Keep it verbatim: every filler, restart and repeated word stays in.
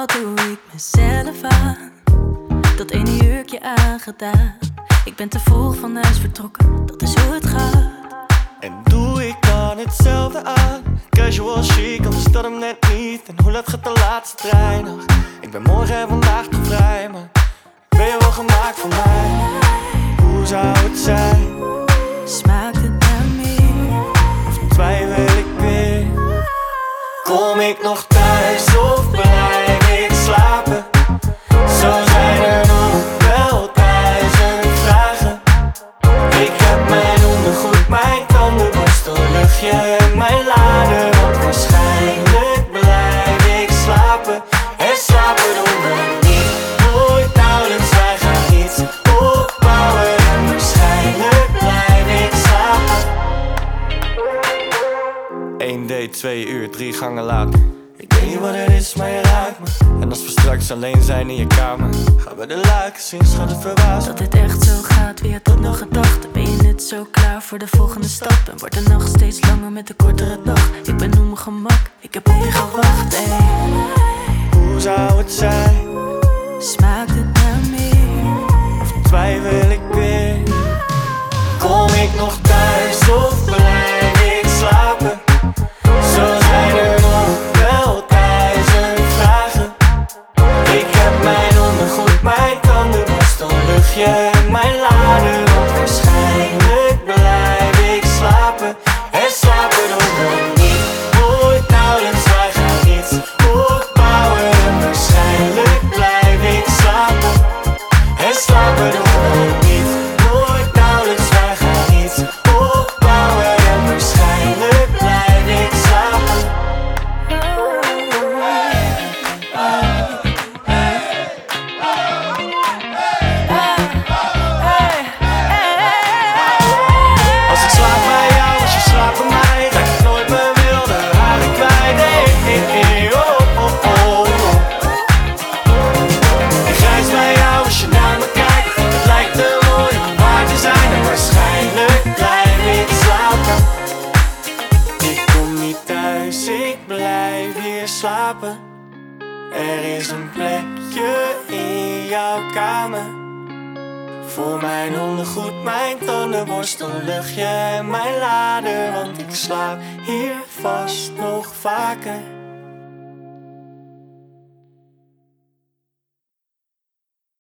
Wat doe ik mezelf aan? Dat ene jurkje aangedaan. Ik ben te vroeg van huis vertrokken, dat is hoe het gaat. En doe ik dan hetzelfde aan? Casual chic, anders dat hem net niet. En hoe laat gaat de laatste trein nog? Ik ben morgen en vandaag te vrij, maar ben je wel gemaakt voor mij? Hoe zou het zijn? Smaakt het naar meer? Of twijfel ik weer? Kom ik nog thuis of blijf ik slapen? Zo zijn er nog wel duizend vragen. Ik heb mijn ondergoed, mijn tandenborstel, luchtje en mijn lader. Want waarschijnlijk blijf ik slapen. En slapen doen we niet, nooit nauwelijks. Wij gaan iets opbouwen en waarschijnlijk blijf ik slapen. Eén date, twee uur, drie gangen later. Ik weet niet wat het is, maar je raakt me. En als we straks alleen zijn in je kamer, gaan we de luiken zien, schat het verbaasd. Dat dit echt zo gaat, wie had dat nog gedacht? Ben je net zo klaar voor de volgende stap? En wordt de nacht steeds langer met de kortere dag? Ik ben op mijn gemak, ik heb op je gewacht, ey. Hoe zou het zijn? Smaakt het naar meer? Of twijfel ik weer? Kom ik nog thuis of blijf ik slapen? Zo zijn er nog wel duizend vragen. Ik heb mijn ondergoed, mijn tandenborstel, luchtje en mijn lader. Want waarschijnlijk blijf ik slapen. En slapen doen we niet, nooit nauwelijks. Wij gaan iets opbouwen en waarschijnlijk blijf ik slapen. En slapen doen we niet, nooit nauwelijks. Wij gaan iets opbouwen en waarschijnlijk blijf ik slapen. Als ik slaap bij jou, als je slaapt bij mij, trek ik nooit mijn wilde haren kwijt. Hey, hey, hey, oh, oh, oh, oh. Ik reis bij jou als je naar me kijkt. Het lijkt te mooi om waar te zijn en waarschijnlijk blijf ik slapen. Ik kom niet thuis, ik blijf hier slapen. Er is een plekje in jouw kamer voor mijn ondergoed, mijn tandenborstel, luchtje en mijn lader. Want ik slaap hier vast nog vaker.